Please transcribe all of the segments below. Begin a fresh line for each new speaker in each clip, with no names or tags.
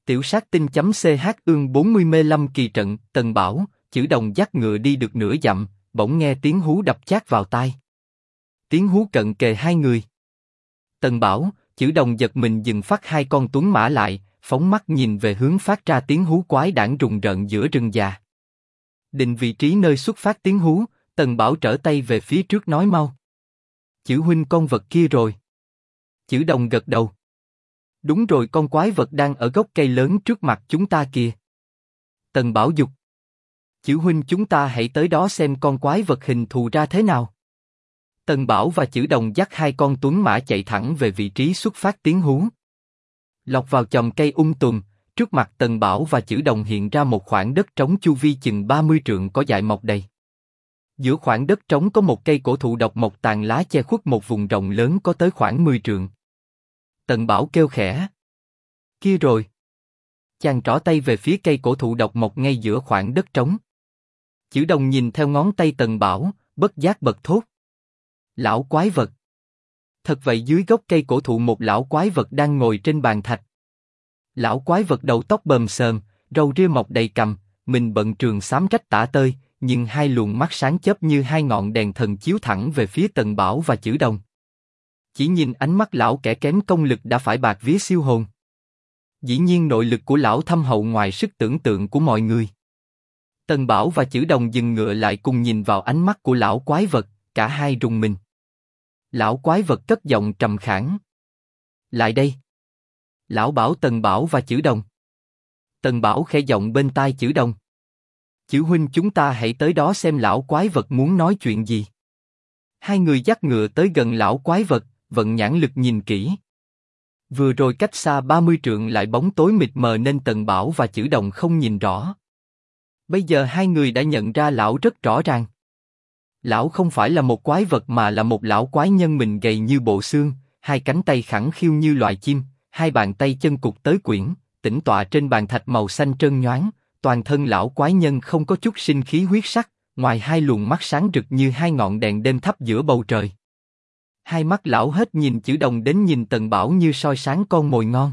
Tiểu sát tinh.ch ương 40 mê lâm kỳ trận. Tần Bảo, Chử Đồng dắt ngựa đi được nửa dặm, bỗng nghe tiếng hú đập chát vào tai. Tiếng hú cận kề hai người. Tần Bảo, Chử Đồng giật mình dừng phát hai con tuấn mã lại, phóng mắt nhìn về hướng phát ra tiếng hú quái đản rùng rợn giữa rừng già. Định vị trí nơi xuất phát tiếng hú, Tần Bảo trở tay về phía trước nói mau. Chử huynh, con vật kia rồi. Chử Đồng gật đầu. Đúng rồi, con quái vật đang ở gốc cây lớn trước mặt chúng ta kìa. Tần Bảo dục. Chử huynh, chúng ta hãy tới đó xem con quái vật hình thù ra thế nào. Tần Bảo và Chử Đồng dắt hai con tuấn mã chạy thẳng về vị trí xuất phát tiếng hú. Lọt vào chòm cây tùm, trước mặt Tần Bảo và Chử Đồng hiện ra một khoảng đất trống chu vi chừng 30 trượng có dại mọc đầy. Giữa khoảng đất trống có một cây cổ thụ độc mộc tàn lá che khuất một vùng rộng lớn có tới khoảng 10 trượng. Tần Bảo kêu khẽ. Kia rồi. Chàng trỏ tay về phía cây cổ thụ độc mộc ngay giữa khoảng đất trống. Chử Đồng nhìn theo ngón tay Tần Bảo, bất giác bật thốt. Lão quái vật. Thật vậy, dưới gốc cây cổ thụ một lão quái vật đang ngồi trên bàn thạch. Lão quái vật đầu tóc bờm xờm, râu ria mọc đầy cằm, mình bận trường xám rách tả tơi, nhưng hai luồng mắt sáng chớp như hai ngọn đèn thần chiếu thẳng về phía Tần Bảo và Chử Đồng. Chỉ nhìn ánh mắt lão kẻ kém công lực đã phải bạc vía siêu hồn. Dĩ nhiên nội lực của lão thâm hậu ngoài sức tưởng tượng của mọi người. Tần Bảo và Chử Đồng dừng ngựa lại cùng nhìn vào ánh mắt của lão quái vật, cả hai rùng mình. Lão quái vật cất giọng trầm khản. Lại đây. Lão bảo Tần Bảo và Chử Đồng. Tần Bảo khẽ giọng bên tai Chử Đồng. Chử huynh, chúng ta hãy tới đó xem lão quái vật muốn nói chuyện gì. Hai người dắt ngựa tới gần lão quái vật, vận nhãn lực nhìn kỹ. Vừa rồi cách xa 30 trượng lại bóng tối mịt mờ nên Tần Bảo và Chử Đồng không nhìn rõ. Bây giờ hai người đã nhận ra lão rất rõ ràng. Lão không phải là một quái vật mà là một lão quái nhân, mình gầy như bộ xương, hai cánh tay khẳng khiu như loài chim, hai bàn tay chân cụt tới quyển, tĩnh tọa trên bàn thạch màu xanh trơn nhoáng. Toàn thân lão quái nhân không có chút sinh khí huyết sắc, ngoài hai luồng mắt sáng rực như hai ngọn đèn đêm thắp giữa bầu trời. Hai mắt lão hết nhìn Chử Đồng đến nhìn Tần Bảo như soi sáng con mồi ngon.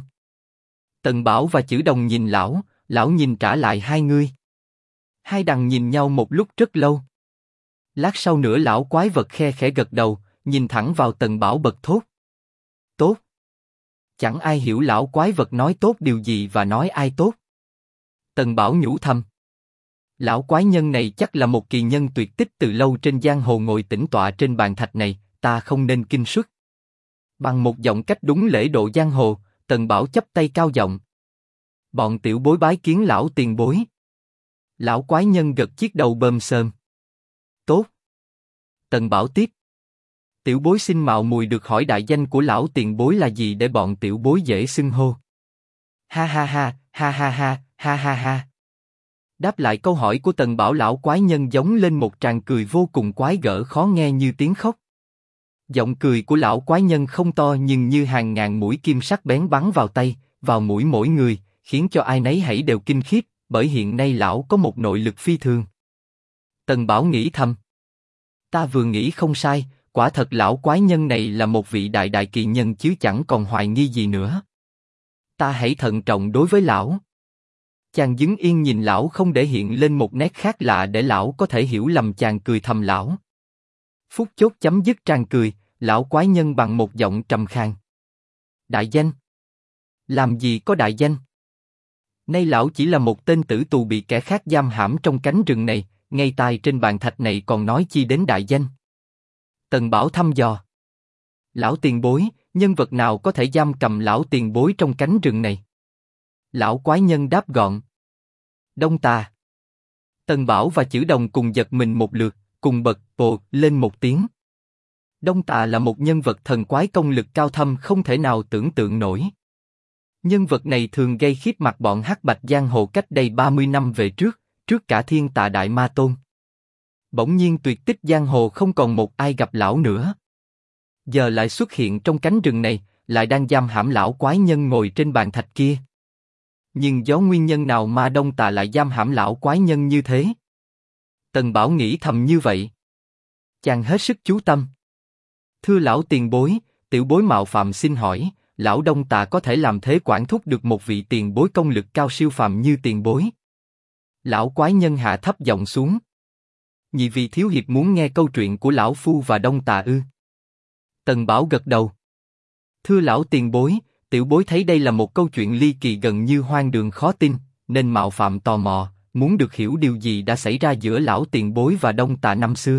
Tần Bảo và Chử Đồng nhìn lão, lão nhìn trả lại hai người. Hai đằng nhìn nhau một lúc rất lâu. Lát sau nữa lão quái vật khe khẽ gật đầu, nhìn thẳng vào Tần Bảo bật thốt. Tốt. Chẳng ai hiểu lão quái vật nói tốt điều gì và nói ai tốt. Tần Bảo nhủ thầm. Lão quái nhân này chắc là một kỳ nhân tuyệt tích từ lâu trên giang hồ ngồi tĩnh tọa trên bàn thạch này, ta không nên kinh suất. Bằng một giọng cách đúng lễ độ giang hồ, Tần Bảo chắp tay cao giọng. Bọn tiểu bối bái kiến lão tiền bối. Lão quái nhân gật chiếc đầu bơm sơm. Tốt. Tần Bảo tiếp. Tiểu bối xin mạo mùi được hỏi đại danh của lão tiền bối là gì để bọn tiểu bối dễ xưng hô. Ha ha ha, ha ha ha, ha ha ha. Đáp lại câu hỏi của Tần Bảo, lão quái nhân giống lên một tràng cười vô cùng quái gở khó nghe như tiếng khóc. Giọng cười của lão quái nhân không to nhưng như hàng ngàn mũi kim sắc bén bắn vào tay, vào mũi mỗi người, khiến cho ai nấy hãy đều kinh khiếp, bởi hiện nay lão có một nội lực phi thường. Tần Bảo nghĩ thầm. Ta vừa nghĩ không sai, quả thật lão quái nhân này là một vị đại đại kỳ nhân chứ chẳng còn hoài nghi gì nữa. Ta hãy thận trọng đối với lão. Chàng đứng yên nhìn lão không để hiện lên một nét khác lạ để lão có thể hiểu lầm, chàng cười thầm lão. Phút chốc chấm dứt tràng cười, lão quái nhân bằng một giọng trầm khàn. Đại danh? Làm gì có đại danh? Nay lão chỉ là một tên tử tù bị kẻ khác giam hãm trong cánh rừng này, ngay tai trên bàn thạch này còn nói chi đến đại danh. Tần Bảo thăm dò. Lão tiền bối, nhân vật nào có thể giam cầm lão tiền bối trong cánh rừng này? Lão quái nhân đáp gọn. Đông Tà. Tần Bảo và Chử Đồng cùng giật mình một lượt, cùng bật ồ lên một tiếng. Đông Tà là một nhân vật thần quái công lực cao thâm không thể nào tưởng tượng nổi. Nhân vật này thường gây khiếp mặt bọn hắc bạch giang hồ cách đây 30 năm về trước, trước cả Thiên Tà Đại Ma Tôn. Bỗng nhiên tuyệt tích giang hồ không còn một ai gặp lão nữa. Giờ lại xuất hiện trong cánh rừng này, lại đang giam hãm lão quái nhân ngồi trên bàn thạch kia. Nhưng do nguyên nhân nào mà Đông Tà lại giam hãm lão quái nhân như thế? Tần Bảo nghĩ thầm như vậy. Chàng hết sức chú tâm. Thưa lão tiền bối, tiểu bối mạo phạm xin hỏi, lão Đông Tà có thể làm thế quản thúc được một vị tiền bối công lực cao siêu phàm như tiền bối. Lão quái nhân hạ thấp giọng xuống. Nhị vị thiếu hiệp muốn nghe câu chuyện của lão phu và Đông Tà ư? Tần Bảo gật đầu. Thưa lão tiền bối, tiểu bối thấy đây là một câu chuyện ly kỳ gần như hoang đường khó tin, nên mạo phạm tò mò, muốn được hiểu điều gì đã xảy ra giữa lão tiền bối và Đông Tà năm xưa.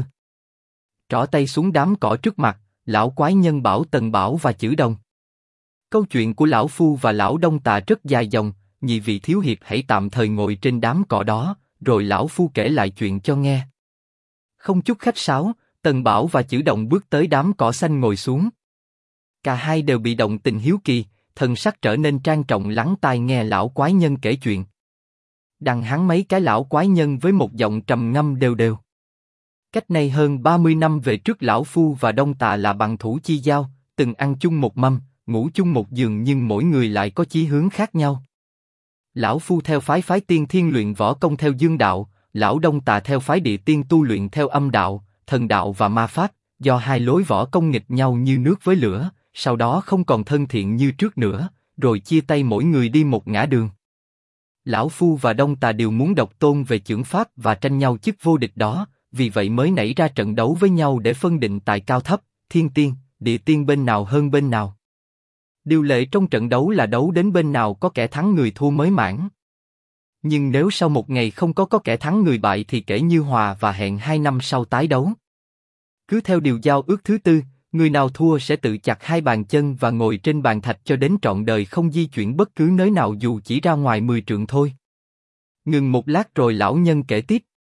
Trỏ tay xuống đám cỏ trước mặt, lão quái nhân bảo Tần Bảo và Chử Đồng. Câu chuyện của lão phu và lão Đông Tà rất dài dòng, nhị vị thiếu hiệp hãy tạm thời ngồi trên đám cỏ đó, rồi lão phu kể lại chuyện cho nghe. Không chút khách sáo, Tần Bảo và Chử Đồng bước tới đám cỏ xanh ngồi xuống. Cả hai đều bị động tình hiếu kỳ, thần sắc trở nên trang trọng lắng tai nghe lão quái nhân kể chuyện. Đằng hắn mấy cái lão quái nhân với một giọng trầm ngâm đều đều. Cách nay hơn 30 năm về trước lão phu và Đông Tà là bằng thủ chi giao, từng ăn chung một mâm, ngủ chung một giường nhưng mỗi người lại có chí hướng khác nhau. Lão phu theo phái tiên thiên luyện võ công theo dương đạo, lão Đông Tà theo phái địa tiên tu luyện theo âm đạo, thần đạo và ma pháp. Do hai lối võ công nghịch nhau như nước với lửa, sau đó không còn thân thiện như trước nữa, rồi chia tay mỗi người đi một ngã đường. Lão phu và Đông Tà đều muốn độc tôn về chưởng pháp và tranh nhau chức vô địch đó, vì vậy mới nảy ra trận đấu với nhau để phân định tài cao thấp, thiên tiên, địa tiên bên nào hơn bên nào. Điều lệ trong trận đấu là đấu đến bên nào có kẻ thắng người thua mới mãn. Nhưng nếu sau một ngày không có kẻ thắng người bại thì kể như hòa và hẹn 2 năm sau tái đấu. Cứ theo điều giao ước thứ tư, người nào thua sẽ tự chặt hai bàn chân và ngồi trên bàn thạch cho đến trọn đời không di chuyển bất cứ nơi nào dù chỉ ra ngoài 10 trượng thôi. Ngừng một lát rồi lão nhân kể tiếp.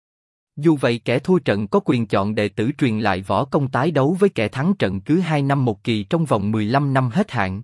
Dù vậy kẻ thua trận có quyền chọn đệ tử truyền lại võ công tái đấu với kẻ thắng trận cứ 2 năm một kỳ trong vòng 15 năm hết hạn.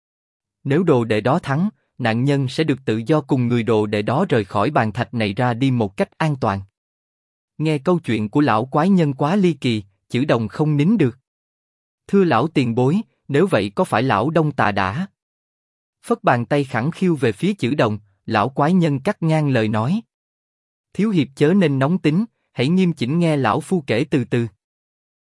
Nếu đồ đệ đó thắng, nạn nhân sẽ được tự do cùng người đồ đệ đó rời khỏi bàn thạch này ra đi một cách an toàn. Nghe câu chuyện của lão quái nhân quá ly kỳ, Chử Đồng không nín được. Thưa lão tiền bối, nếu vậy có phải lão Đông Tà đã? Phất bàn tay khẳng khiu về phía Chử Đồng, lão quái nhân cắt ngang lời nói. Thiếu hiệp chớ nên nóng tính, hãy nghiêm chỉnh nghe lão phu kể từ từ.